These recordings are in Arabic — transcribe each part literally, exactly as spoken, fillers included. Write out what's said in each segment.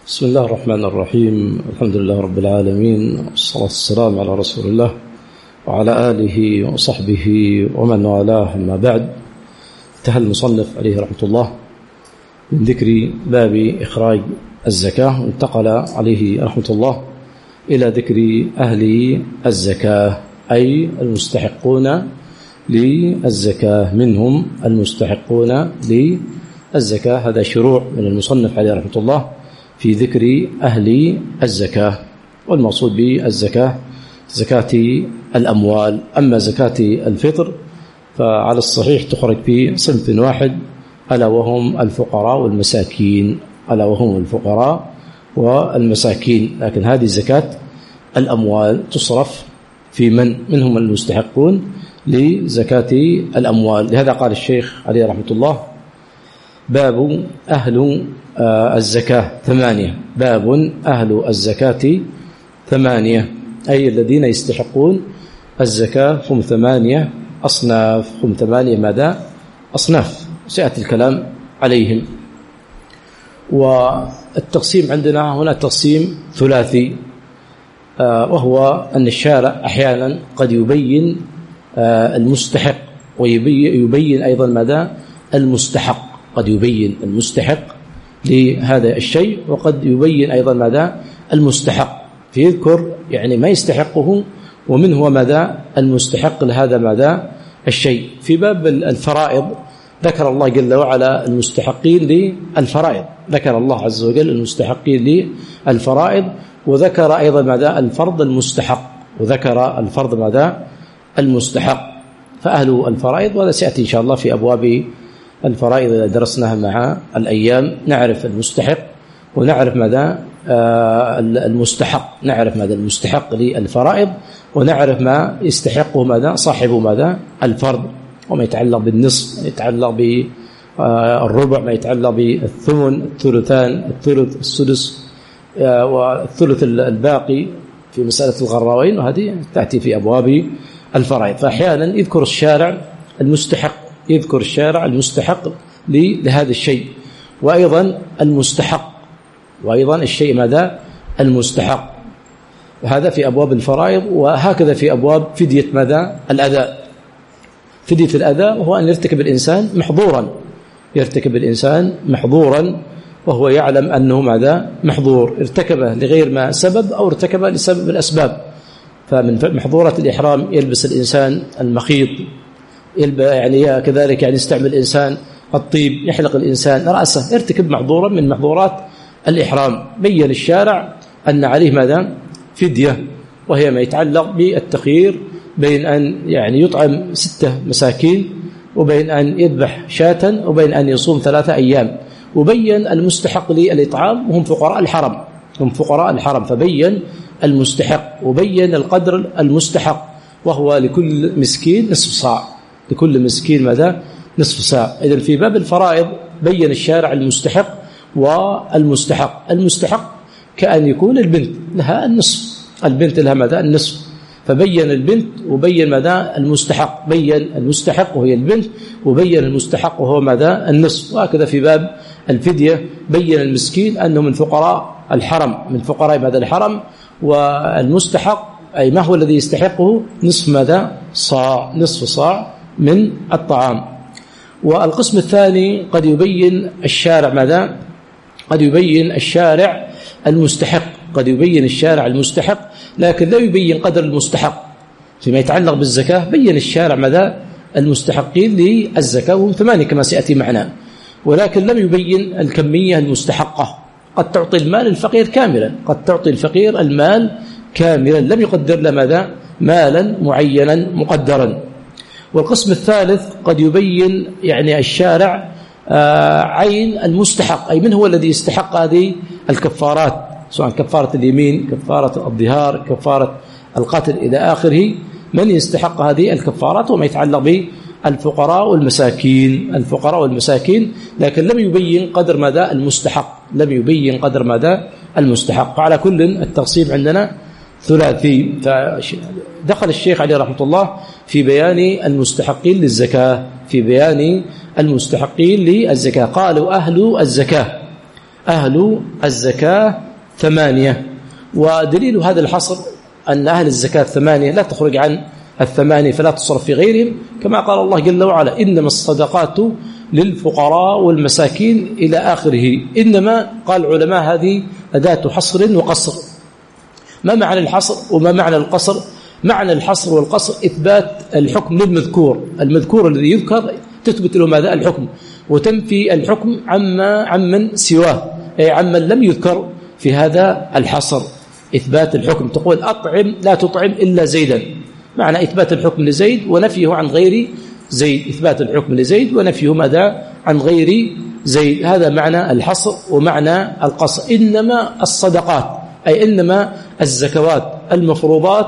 بسم الله الرحمن الرحيم. الحمد لله رب العالمين، والصلاة والسلام على رسول الله وعلى آله وصحبه ومن والاه، أما بعد. انتهى المصنف عليه رحمة الله من ذكر باب إخراج الزكاة، وانتقل عليه رحمة الله إلى ذكر أهل الزكاة، أي المستحقون للزكاة، منهم المستحقون للزكاة. هذا شروع من المصنف عليه رحمة الله في ذكر أهل الزكاة، والمقصود بالزكاة زكاة الأموال. أما زكاة الفطر فعلى الصحيح تخرج في صنف واحد، ألا وهم الفقراء والمساكين، ألا وهم الفقراء والمساكين. لكن هذه زكاة الأموال تصرف في من منهم المستحقون لزكاة الأموال. لهذا قال الشيخ عليه رحمة الله: باب أهل الزكاة ثمانية. باب أهل الزكاة ثمانية، أي الذين يستحقون الزكاة هم ثمانية أصناف، هم ثمانية ماذا؟ أصناف، سيأتي الكلام عليهم. والتقسيم عندنا هنا تقسيم ثلاثي، وهو أن الشارع أحيانا قد يبين المستحق ويبين أيضا ماذا؟ المستحق. قد يبين المستحق لهذا الشيء، وقد يبين أيضا ماذا؟ المستحق، فيذكر يعني ما يستحقه ومن هو ماذا؟ المستحق لهذا ماذا؟ الشيء. في باب الفرائض ذكر الله جل وعلا المستحقين للفرائض، ذكر الله عز وجل المستحقين للفرائض، وذكر أيضا ماذا؟ الفرض المستحق، وذكر الفرض ماذا؟ المستحق. فأهل الفرائض، وهذا سيأتي إن شاء الله في أبواب الفرائض إذا درسناها مع الأيام، نعرف المستحق ونعرف ماذا؟ آه المستحق، نعرف ماذا المستحق للفرائض، ونعرف ما يستحقه ماذا؟ صاحبه ماذا؟ الفرض، وما يتعلق بالنصف، ما يتعلق بالربع، ما يتعلق بالثمن، الثلثان، الثلث، السدس، آه والثلث الباقي في مسألة الغراوين، وهذه تأتي في أبواب الفرائض. فأحيانا يذكر الشارع المستحق، يذكر الشارع المستحق لهذا الشيء، وأيضا المستحق، وأيضا الشيء ماذا؟ المستحق. وهذا في أبواب الفرائض، وهكذا في أبواب فدية ماذا؟ الأداء. فدية الأداء وهو أن يرتكب الإنسان محظورا، يرتكب الإنسان محظورا وهو يعلم أنه ماذا؟ محظور، ارتكبه لغير ما سبب أو ارتكبه لسبب الأسباب. فمن محظورات الإحرام يلبس الإنسان المخيط، يعني كذلك يعني يستعمل الإنسان الطيب، يحلق الإنسان رأسه، ارتكب محظورا من محظورات الإحرام. بين الشارع أن عليه ماذا؟ فدية، وهي ما يتعلق بالتخيير بين أن يعني يطعم ستة مساكين، وبين أن يذبح شاة، وبين أن يصوم ثلاثة أيام. وبين المستحق للإطعام وهم فقراء الحرم، هم فقراء الحرم، فبين المستحق، وبين القدر المستحق، وهو لكل مسكين نصف صاع، لكل مسكين ماذا؟ نصف ساعة. إذن في باب الفرائض بين الشارع المستحق والمستحق. المستحق كأن يكون البنت لها النصف، البنت لها ماذا؟ النصف، فبين البنت وبين ماذا؟ المستحق، بين المستحق وهي البنت، وبين المستحق وهو ماذا؟ النصف. وهكذا في باب الفدية بين المسكين أنه من فقراء الحرم، من فقراء ماذا؟ الحرم، والمستحق أي ما هو الذي يستحقه؟ نصف ماذا؟ صاع، نصف صاع من الطعام. والقسم الثاني قد يبين الشارع ماذا؟ قد يبين الشارع المستحق، قد يبين الشارع المستحق لكن لا يبين قدر المستحق. فيما يتعلق بالزكاة بين الشارع ماذا؟ المستحقين للزكاة، وهم ثمانية كما سيأتي معنا، ولكن لم يبين الكمية المستحقة. قد تعطي المال الفقير كاملا، قد تعطي الفقير المال كاملا، لم يقدر له ماذا؟ مالا معينا مقدرا. والقسم الثالث قد يبين يعني الشارع عين المستحق، أي من هو الذي يستحق هذه الكفارات، سواء كفارة اليمين، كفارة الظهار، كفارة القتل إلى آخره، من يستحق هذه الكفارات وما يتعلق بالفقراء والمساكين، الفقراء والمساكين، لكن لم يبين قدر ماذا؟ المستحق، لم يبين قدر ماذا؟ المستحق. فعلى كل التقسيم عندنا ثلاثي. فدخل الشيخ عليه رحمة الله في بيان المستحقين للزكاة، في بيان المستحقين للزكاة. قالوا أهل الزكاة، أهل الزكاة ثمانية. ودليل هذا الحصر أن أهل الزكاة ثمانية لا تخرج عن الثمانية فلا تصرف في غيرهم، كما قال الله جل وعلا: إنما الصدقات للفقراء والمساكين إلى آخره. إنما قال العلماء هذه أداة حصر وقصر. ما معنى الحصر وما معنى القصر؟ معنى الحصر والقصر إثبات الحكم للمذكور، المذكور الذي يذكر تثبت له ماذا؟ الحكم، وتنفي الحكم عما عمن سواه، أي عمن لم يذكر في هذا الحصر. إثبات الحكم، تقول أطعم لا تطعم إلا زيدا، معنى إثبات الحكم لزيد ونفيه عن غير زيد، إثبات الحكم لزيد ونفيه ماذا؟ عن غير زيد. هذا معنى الحصر ومعنى القصر. إنما الصدقات أي إنما الزكوات المفروضات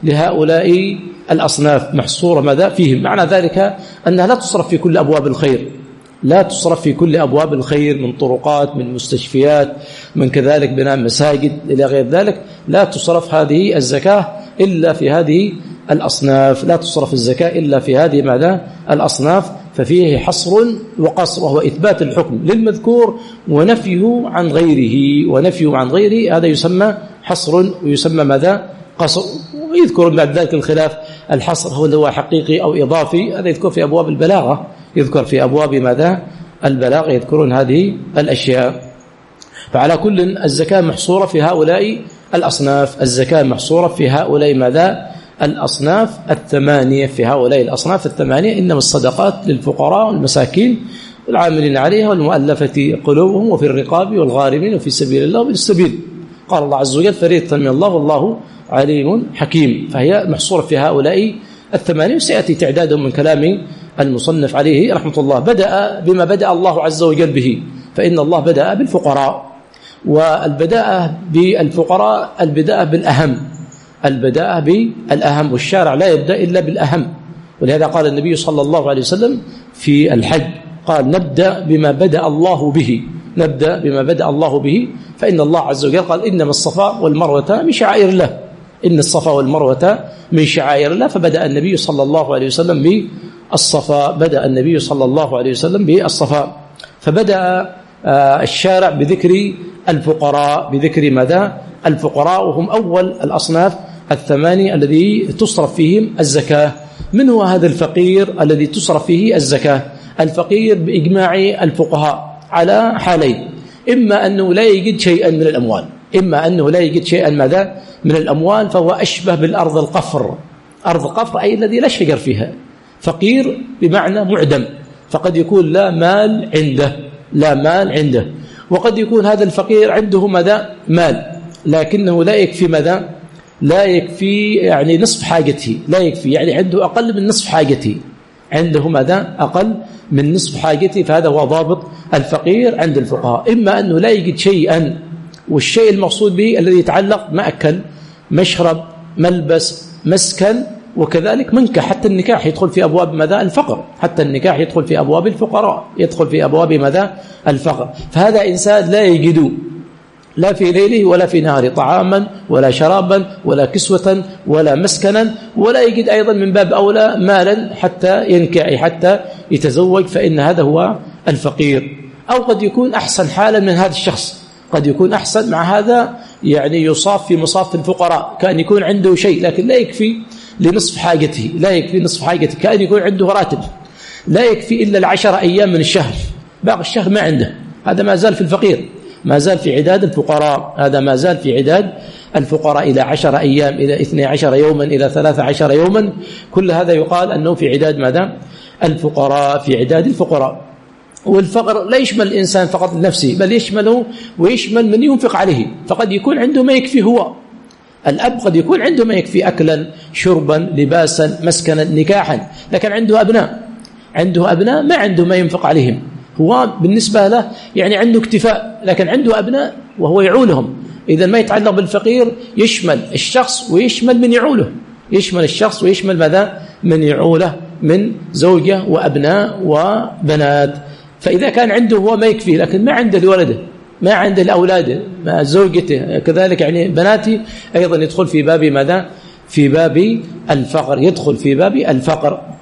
لهؤلاء الأصناف محصورة ماذا؟ فيهم. معنى ذلك أنها لا تصرف في كل أبواب الخير، لا تصرف في كل أبواب الخير من طرقات، من مستشفيات، من كذلك بناء مساجد إلى غير ذلك. لا تصرف هذه الزكاة إلا في هذه الأصناف، لا تصرف الزكاة إلا في هذه ماذا؟ الأصناف. ففيه حصر وقصر، وهو إثبات الحكم للمذكور ونفيه عن غيره، ونفيه عن غيره هذا يسمى حصر ويسمى ماذا؟ قصر. ويذكر بعد ذلك الخلاف، الحصر هو اللي هو حقيقي أو إضافي، هذا يذكر في أبواب البلاغة، يذكر في أبواب ماذا؟ البلاغة، يذكرون هذه الأشياء. فعلى كل الزكاة محصورة في هؤلاء الأصناف، الزكاة محصورة في هؤلاء ماذا؟ الأصناف الثمانية، في هؤلاء الأصناف الثمانية. إنما الصدقات للفقراء والمساكين والعاملين عليها والمؤلفة قلوبهم وفي الرقاب والغارمين وفي سبيل الله وفي السبيل. قال الله عز وجل: فريضة من الله والله عليم حكيم. فهي محصورة في هؤلاء الثمانية، وسيأتي تعدادهم من كلام المصنف عليه رحمة الله. بدأ بما بدأ الله عز وجل به، فإن الله بدأ بالفقراء، والبداءة بالفقراء البداءة بالأهم، البداءة بالأهم، والشارع لا يبدأ إلا بالأهم. ولهذا قال النبي صلى الله عليه وسلم في الحج، قال: نبدأ بما بدأ الله به، نبدأ بما بدأ الله به، فإن الله عز وجل قال: إنما الصفا والمروة من شعائر الله، إن الصفا والمروة من شعائر الله. فبدأ النبي صلى الله عليه وسلم بالصفا، بدأ النبي صلى الله عليه وسلم بالصفا. فبدأ الشارع بذكر الفقراء، بذكر ماذا؟ الفقراء، وهم أول الأصناف الثمانية الذي تصرف فيهم الزكاة. من هو هذا الفقير الذي تصرف فيه الزكاة؟ الفقير بإجماع الفقهاء على حالين: إما أنه لا يجد شيئا من الأموال، إما أنه لا يجد شيئا ماذا؟ من الأموال، فهو أشبه بالأرض القفر، أرض قفر أي الذي لا شجر فيها، فقير بمعنى معدم. فقد يكون لا مال عنده، لا مال عنده. وقد يكون هذا الفقير عنده ماذا؟ مال، لكنه لا يكفي ماذا؟ لا يكفي يعني نصف حاجته، لا يكفي يعني عنده أقل من نصف حاجته، عنده ماذا؟ أقل من نصف حاجته. فهذا هو ضابط الفقير عند الفقهاء: إما أنه لا يجد شيئا، والشيء المقصود به الذي يتعلق مأكل، مشرب، ملبس، مسكن، وكذلك منكح. حتى النكاح يدخل في أبواب ماذا؟ الفقر، حتى النكاح يدخل في أبواب الفقراء، يدخل في أبواب ماذا؟ الفقر. فهذا إنسان لا يجد لا في ليله ولا في نهاره طعاما ولا شرابا ولا كسوة ولا مسكنا، ولا يجد أيضا من باب أولى مالا حتى ينكح، حتى يتزوج، فإن هذا هو الفقير. أو قد يكون أحسن حالا من هذا الشخص، قد يكون أحسن، مع هذا يعني يصاف في مصاف الفقراء، كأن يكون عنده شيء لكن لا يكفي لنصف حاجته، لا يكفي نصف حاجته، كأن يكون عنده راتب لا يكفي إلا العشر أيام من الشهر، باقي الشهر ما عنده، هذا ما زال في الفقير، ما زال في عداد الفقراء، هذا ما زال في عداد الفقراء إلى عشر أيام، إلى اثني عشر يوما، إلى ثلاث عشر يوما، كل هذا يقال أنه في عداد ماذا؟ الفقراء، في عداد الفقراء. والفقر لا يشمل الإنسان فقط لنفسه، بل يشمله ويشمل من ينفق عليه. فقد يكون عنده ما يكفي هو، الأب قد يكون عنده ما يكفي أكلا، شربا، لباسا، مسكنا، نكاحا، لكن عنده أبناء، عنده أبناء ما عنده ما ينفق عليهم، هو بالنسبة له يعني عنده اكتفاء، لكن عنده أبناء وهو يعولهم. إذا ما يتعلق بالفقير يشمل الشخص ويشمل من يعوله، يشمل الشخص ويشمل ماذا؟ من يعوله من زوجة وأبناء وبنات. فإذا كان عنده هو ما يكفي، لكن ما عنده لولده، ما عنده لأولاده، ما زوجته كذلك، يعني بناتي أيضا يدخل في باب ماذا؟ في باب الفقر، يدخل في باب الفقر.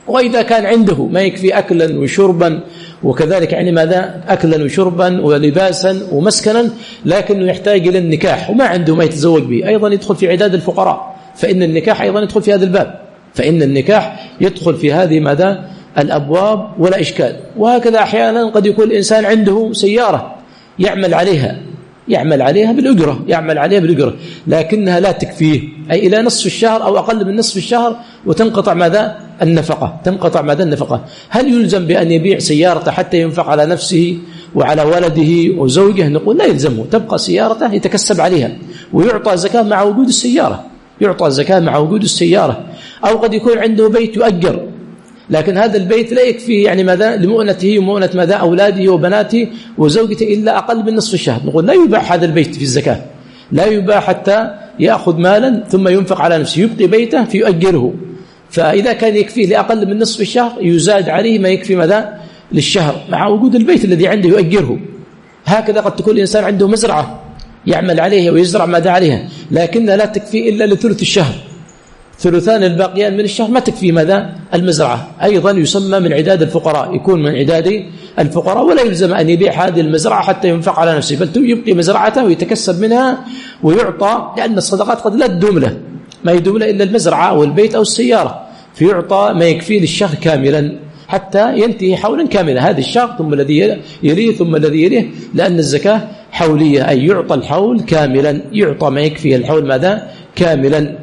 وإذا كان عنده ما يكفي أكلا وشربا وكذلك يعني ماذا أكلا وشربا ولباسا ومسكنا، لكنه يحتاج إلى النكاح وما عنده ما يتزوج به، أيضا يدخل في عداد الفقراء، فإن النكاح أيضا يدخل في هذا الباب، فإن النكاح يدخل في هذه ماذا الأبواب ولا إشكال. وهكذا أحيانا قد يكون الإنسان عنده سيارة يعمل عليها يعمل عليها بالأجرة يعمل عليها بالأجرة لكنها لا تكفيه، أي إلى نصف الشهر أو أقل من نصف الشهر وتنقطع ماذا النفقة تنقطع ماذا النفقة هل يلزم بأن يبيع سيارته حتى ينفق على نفسه وعلى ولده وزوجه؟ نقول لا يلزمه، تبقى سيارته يتكسب عليها ويعطى زكاة مع وجود السيارة يعطى زكاة مع وجود السيارة. أو قد يكون عنده بيت يؤجر، لكن هذا البيت لا يكفيه يعني ماذا لمؤنته ومؤنة ماذا أولاده وبناته وزوجته إلا أقل من نصف الشهر، نقول لا يباع هذا البيت في الزكاة، لا يباع حتى يأخذ مالا ثم ينفق على نفسه، يبقي بيته فيؤجره، فإذا كان يكفيه لأقل من نصف الشهر يزاد عليه ما يكفي ماذا للشهر مع وجود البيت الذي عنده يؤجره. هكذا قد تكون الإنسان عنده مزرعة يعمل عليها ويزرع ماذا عليها، لكنها لا تكفي إلا لثلث الشهر، ثلثان الباقيان من الشهر ما تكفي ماذا المزرعة، أيضا يسمى من عداد الفقراء، يكون من عداد الفقراء، ولا يلزم أن يبيع هذه المزرعة حتى ينفق على نفسه، بل يبقي مزرعته ويتكسب منها ويعطى، لأن الصدقات قد لا تدوم له، ما يدوم له إلا المزرعة أو البيت أو السيارة، فيعطى ما يكفيه للشهر كاملا حتى ينتهي حولا كاملا، هذا الشهر ثم الذي يليه ثم الذي يليه، لأن الزكاة حولية، أي يعطى الحول كاملا، يعطى ما يكفيه الحول ماذا كاملا.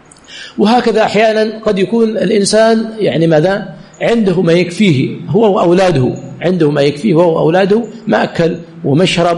وهكذا أحيانا قد يكون الإنسان يعني ماذا عنده ما يكفيه هو وأولاده، عنده ما يكفيه هو وأولاده مأكل ومشرب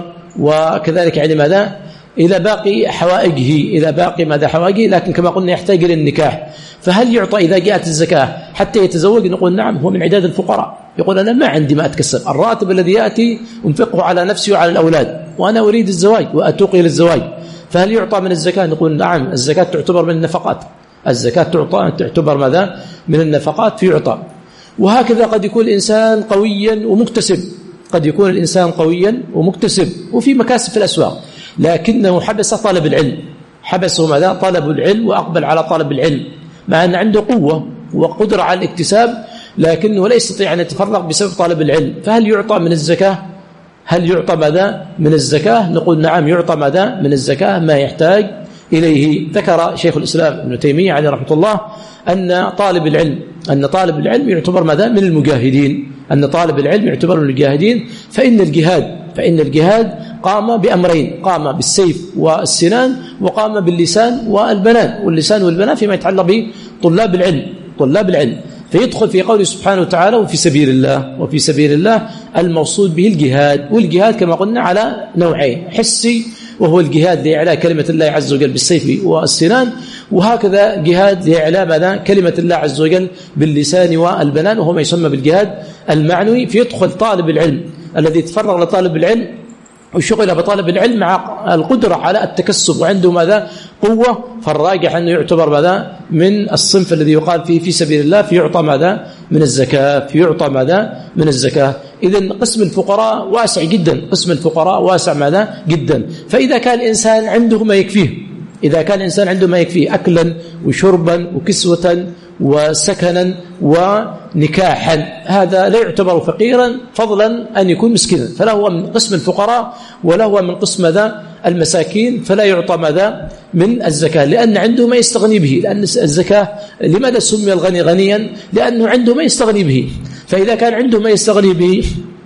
وكذلك يعني ماذا إلى باقي حوائجه إلى باقي ماذا حوائجه، لكن كما قلنا يحتاج إلى النكاح، فهل يعطى إذا جاءت الزكاة حتى يتزوج؟ نقول نعم، هو من عداد الفقراء، يقول أنا ما عندي ما أتكسب، الراتب الذي يأتي أنفقه على نفسي وعلى الأولاد وأنا أريد الزواج وأتوق إلى الزواج، فهل يعطى من الزكاة؟ نقول نعم، الزكاة تعتبر من النفقات، الزكاة تعطى تعتبر ماذا من النفقات فيعطى. وهكذا قد يكون الإنسان قويا ومكتسب، قد يكون الإنسان قويا ومكتسب وفي مكاسب في الأسواق، لكنه حبس طلب العلم، حبسه ماذا طلب العلم وأقبل على طلب العلم، مع أن عنده قوة وقدرة على الاكتساب لكنه لا يستطيع أن يتفرغ بسبب طلب العلم، فهل يعطى من الزكاة؟ هل يعطى ماذا من الزكاة؟ نقول نعم، يعطى ماذا من الزكاة ما يحتاج إليه. ذكر شيخ الإسلام ابن تيمية عليه رحمة الله أن طالب العلم أن طالب العلم يعتبر ماذا من المجاهدين، أن طالب العلم يعتبر من المجاهدين، فإن الجهاد فإن الجهاد قام بأمرين، قام بالسيف والسنان وقام باللسان والبنان، واللسان والبنان فيما يتعلق بطلاب العلم طلاب العلم فيدخل في قوله سبحانه وتعالى وفي سبيل الله، وفي سبيل الله الموصول به الجهاد، والجهاد كما قلنا على نوعين، حسي وهو الجهاد لإعلاء كلمة الله عز وجل بالسيف والسنان، وهكذا جهاد لإعلاء ماذا كلمة الله عز وجل باللسان والبنان وهو ما يسمى بالجهاد المعنوي. فيدخل طالب العلم الذي تفرغ لطالب العلم وشغل بطالب العلم مع القدرة على التكسب وعنده ماذا قوة، فالراجح أنه يعتبر ماذا من الصنف الذي يقال فيه في سبيل الله، فيعطى ماذا من الزكاة فيعطى ماذا من الزكاة. إذن قسم الفقراء واسع جدا، قسم الفقراء واسع ماذا جدا. فإذا كان الإنسان عنده ما يكفيه إذا كان الإنسان عنده ما يكفيه أكلا وشربا وكسوة وسكنا ونكاحا، هذا لا يعتبر فقيرا فضلا أن يكون مسكينا، فلا هو من قسم الفقراء ولا هو من قسم ماذا المساكين، فلا يعطى ماذا من الزكاة، لأن عنده ما يستغني به. لأن الزكاة لماذا سمي الغني غنيا؟ لأنه عنده ما يستغني به، فإذا كان عنده ما يستغني به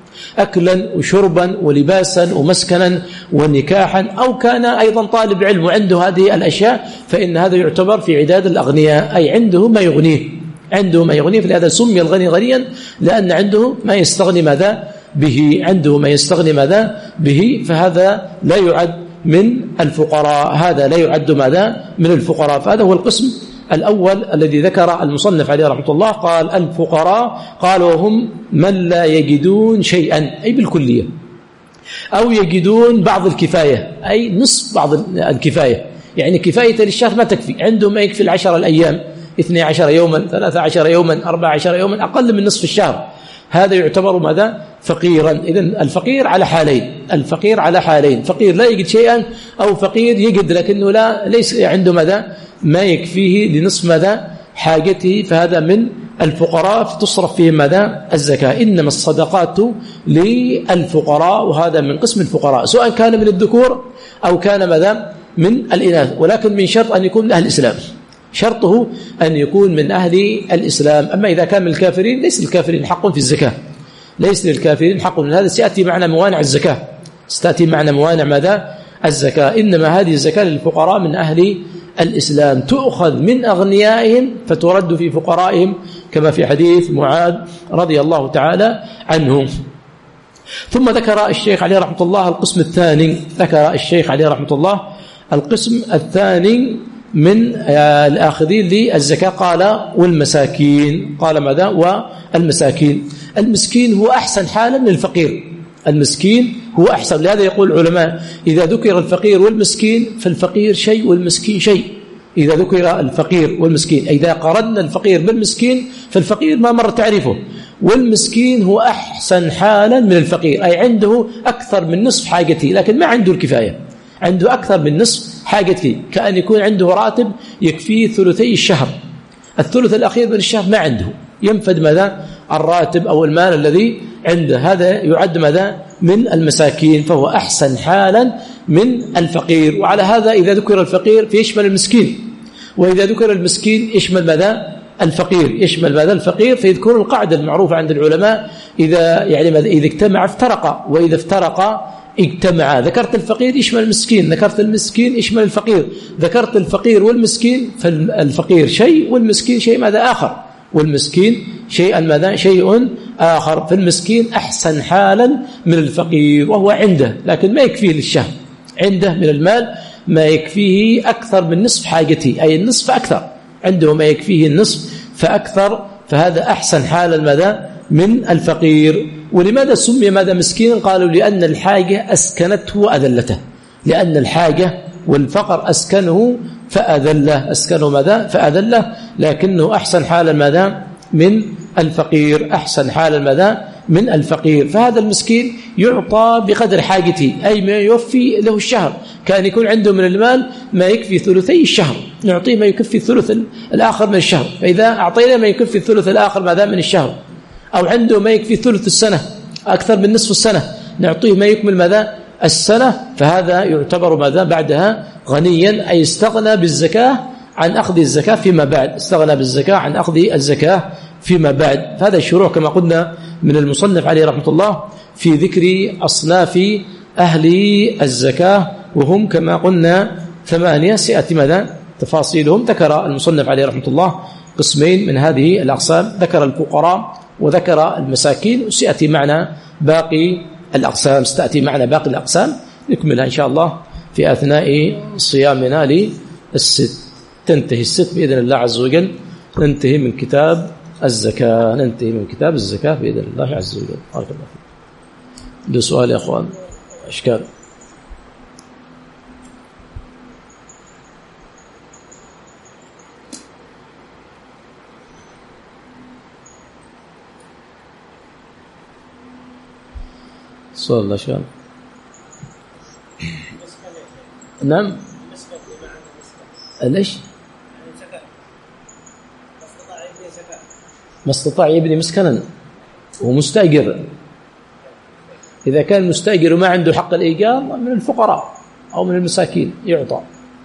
أكلا وشربا ولباسا ومسكنا ونكاحا، أو كان أيضا طالب علم وعنده هذه الأشياء، فإن هذا يعتبر في عداد الأغنياء، أي عنده ما يغنيه عنده ما يغنيه فلهذا سمي الغني غنيا، لأن عنده ما يستغني ماذا به عنده ما يستغني ماذا به فهذا لا يعد من الفقراء، هذا لا يعد ماذا من الفقراء. فهذا هو القسم الأول الذي ذكر المصنف عليه رحمة الله، قال الفقراء قال وهم من لا يجدون شيئا، أي بالكلية، أو يجدون بعض الكفاية، أي نصف بعض الكفاية، يعني كفاية للشهر ما تكفي، عنده ما يكفي العشر الأيام، اثني عشر يوما ثلاثة عشر يوما أربعة عشر يوما، أقل من نصف الشهر، هذا يعتبر ماذا فقيرا. إذن الفقير على حالين الفقير على حالين فقير لا يجد شيئا، أو فقير يجد لكنه لا ليس عنده ماذا ما يكفيه لنصف ماذا حاجته، فهذا من الفقراء تصرف فيهم ماذا؟ الزكاة. إنما الصدقات للفقراء، وهذا من قسم الفقراء سواء كان من الذكور أو كان ماذا؟ من الإناث، ولكن من شرط أن يكون من أهل الإسلام، شرطه أن يكون من أهل الإسلام. أما إذا كان من الكافرين ليس للكافرين حق في الزكاة، ليس للكافرين حق من هذا. سيأتي معنا موانع الزكاة، ستأتي معنا موانع ماذا؟ الزكاة. إنما هذه الزكاة للفقراء من أهل الإسلام، تؤخذ من أغنيائهم فترد في فقرائهم، كما في حديث معاذ رضي الله تعالى عنه. ثم ذكر الشيخ عليه رحمة الله القسم الثاني، ذكر الشيخ عليه رحمة الله القسم الثاني من الآخذين للزكاة، قال والمساكين. قال ماذا؟ والمساكين. المسكين هو أحسن حالا من الفقير، المسكين هو أحسن. لهذا يقول العلماء إذا ذكر الفقير والمسكين فالفقير شيء والمسكين شيء. إذا ذكر الفقير والمسكين، إذا قرنا الفقير بالمسكين فالفقير ما مر تعريفه، والمسكين هو أحسن حالا من الفقير، أي عنده أكثر من نصف حاجته لكن ما عنده الكفاية، عنده أكثر من نصف حاجته، كأن يكون عنده راتب يكفيه ثلثي الشهر، الثلث الأخير من الشهر ما عنده، ينفد ماذا؟ الراتب أو المال الذي عنده، هذا يعد ماذا؟ من المساكين، فهو أحسن حالا من الفقير. وعلى هذا إذا ذكر الفقير فيشمل المسكين، وإذا ذكر المسكين يشمل ماذا؟ الفقير، يشمل ماذا؟ الفقير. فيذكر القاعدة المعروفة عند العلماء إذا يعني ماذا؟ إذا اجتمع افترق، وإذا افترق اجتمعا. ذكرت الفقير يشمل المسكين، ذكرت المسكين يشمل الفقير، ذكرت الفقير والمسكين، فالفقير شيء والمسكين شيء ماذا؟ آخر، والمسكين شيئا ماذا؟ شيء آخر. فالمسكين أحسن حالا من الفقير، وهو عنده لكن ما يكفيه للشهر، عنده من المال ما يكفيه أكثر من نصف حاجته، أي النصف أكثر، عنده ما يكفيه النصف فأكثر، فهذا أحسن حالا ماذا؟ من الفقير. ولماذا سمي ماذا؟ مسكين؟ قالوا لأن الحاجة أسكنته وأذلته، لأن الحاجة والفقر أسكنه فأذله، أسكنه ماذا؟ فأذله، لكنه أحسن حالا ماذا؟ من الفقير، أحسن حالا ماذا؟ من الفقير. فهذا المسكين يعطى بقدر حاجته، أي ما يوفي له الشهر، كان يكون عنده من المال ما يكفي ثلثي الشهر، نعطيه ما يكفي الثلث الآخر من الشهر. فإذا أعطينا ما يكفي الثلث الآخر ماذا؟ من الشهر، أو عنده ما يكفي ثلث السنة، أكثر من نصف السنة، نعطيه ما يكمل ماذا؟ السنة، فهذا يعتبر ماذا؟ بعدها غنيا، أي استغنى بالزكاة عن أخذ الزكاة فيما بعد، استغنى بالزكاة عن أخذ الزكاة فيما بعد. هذا الشروع كما قلنا من المصنف عليه رحمة الله في ذكر أصناف أهل الزكاة، وهم كما قلنا ثمانية، سيأتي ماذا؟ تفاصيلهم. ذكر المصنف عليه رحمة الله قسمين من هذه الأقسام، ذكر الفقراء وذكر المساكين، وسيأتي معنا باقي الأقسام، ستأتي معنا باقي الأقسام نكملها إن شاء الله في أثناء صيامنا للست. تنتهي الست بإذن الله عز وجل، ننتهي من كتاب الزكاة، ننتهي من كتاب الزكاة بإذن الله عز وجل. بارك الله فيك. ده سؤال يا أخوان، أشكال. سؤال الله شان. نعم. ليش؟ ما استطاع يبني مسكنا ومستأجر. إذا كان مستأجر وما عنده حق الإيجار من الفقراء أو من المساكين يعطى.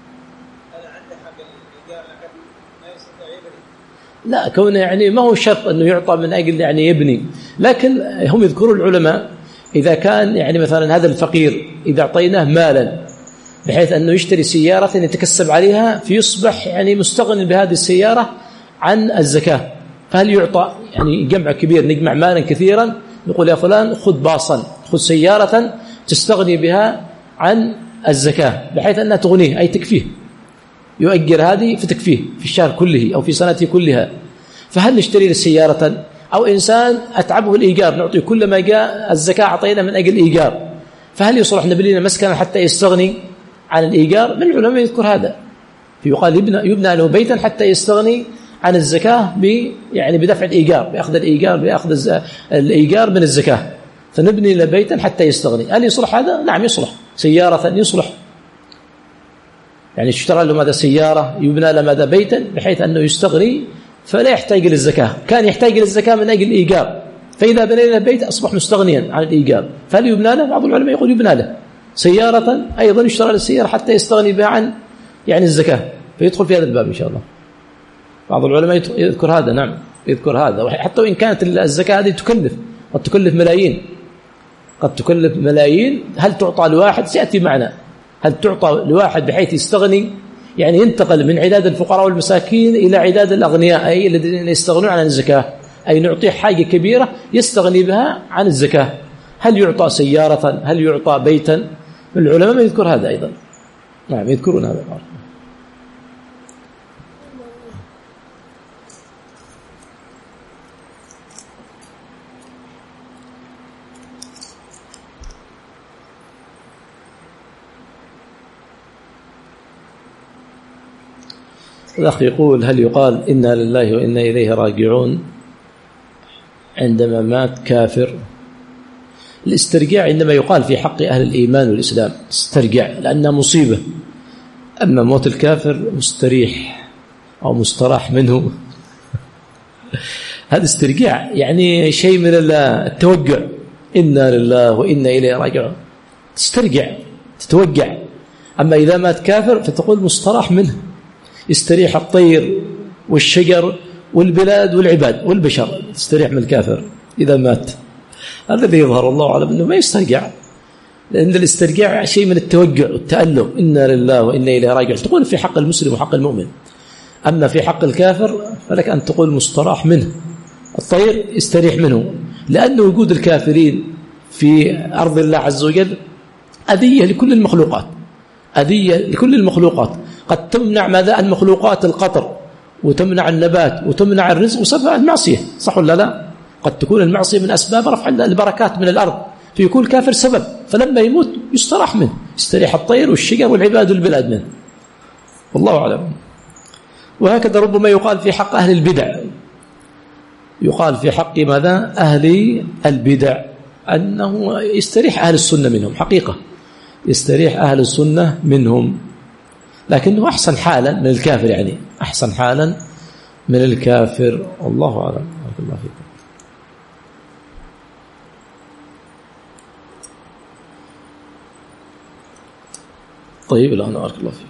لا، كونه يعني ما هو شرط أنه يعطى من أجل يعني يبني، لكن هم يذكرون العلماء إذا كان يعني مثلا هذا الفقير إذا أعطيناه مالا بحيث أنه يشتري سيارة يتكسب عليها فيصبح يعني مستغني بهذه السيارة عن الزكاة، فهل يعطى يعني جمع كبير، نجمع مالا كثيرا نقول يا فلان خذ باصا، خذ سيارة تستغني بها عن الزكاة بحيث أنها تغنيه، أي تكفيه، يؤجر هذه فتكفيه في الشهر كله أو في سنته كلها. فهل نشتري للسيارة؟ أو إنسان أتعبه الإيجار، نعطيه كل ما جاء الزكاة أعطينا من أجل الإيجار، فهل يصلح نبني لنا مسكنا حتى يستغني عن الإيجار؟ من العلماء يذكر هذا، يقال يبنى, يبنى له بيتا حتى يستغني عن الزكاة ب يعني بدفع الإيجار، بأخذ الإيجار بأخذ الإيجار من الزكاة، فنبني له بيتا حتى يستغني. هل يصلح هذا؟ نعم يصلح. سيارة يصلح، يعني اشترى له ماذا؟ سيارة، يبنى له ماذا؟ بيتا بحيث أنه يستغني فلا يحتاج للزكاة، كان يحتاج للزكاة من أجل الإيجاب، فإذا بنينا البيت أصبح مستغنيا عن الإيجاب، فهل يبنى له؟ بعض العلماء يقول يبنى له. سيارة أيضا يشترى للسيارة حتى يستغني بها عن يعني الزكاة، فيدخل في هذا الباب إن شاء الله. بعض العلماء يذكر هذا، نعم يذكر هذا، حتى وإن كانت الزكاة هذه تكلف، قد تكلف ملايين، قد تكلف ملايين. هل تعطى لواحد؟ سيأتي معنا. هل تعطى لواحد بحيث يستغني، يعني ينتقل من عداد الفقراء والمساكين إلى عداد الأغنياء، أي الذين يستغنون عن الزكاة، أي نعطيه حاجة كبيرة يستغني بها عن الزكاة. هل يعطى سيارة؟ هل يعطى بيتا؟ العلماء ما يذكر هذا أيضا، نعم يذكرون هذا. الأخ يقول: هل يقال إنا لله وإنا إليه راجعون عندما مات كافر؟ الاسترجاع عندما يقال في حق أهل الإيمان والإسلام استرجع لأنها مصيبة، أما موت الكافر مستريح أو مستراح منه هذا استرجاع، يعني شيء من التوجع، إنا لله وإنا إليه راجعون، تسترجع تتوجع. أما إذا مات كافر فتقول مستراح منه، يستريح الطير والشجر والبلاد والعباد والبشر، تستريح من الكافر إذا مات. هذا اللي يظهر الله أعلم أنه ما يسترجع، لأن الاسترجاع شيء من التوجع والتألم، إنا لله وإنا إليه راجعون، تقول في حق المسلم وحق المؤمن. أما في حق الكافر فلك أن تقول مستراح منه، الطير يستريح منه، لأن وجود الكافرين في أرض الله عز وجل أذية لكل المخلوقات، أذية لكل المخلوقات. قد تمنع ماذا؟ المخلوقات القطر، وتمنع النبات، وتمنع الرزق، وسبب المعصية، صح ولا لا؟ قد تكون المعصية من أسباب رفع البركات من الأرض، فيكون كافر سبب، فلما يموت يستراح منه، يستريح الطير والشجر والعباد والبلاد منه، والله أعلم. وهكذا ربما يقال في حق أهل البدع، يقال في حق ماذا؟ أهل البدع أنه يستريح أهل السنة منهم، حقيقة يستريح أهل السنة منهم، لكنه أحسن حالا من الكافر، يعني أحسن حالا من الكافر، والله أعلم. بارك الله فيكم. طيب الآن بارك الله فيكم.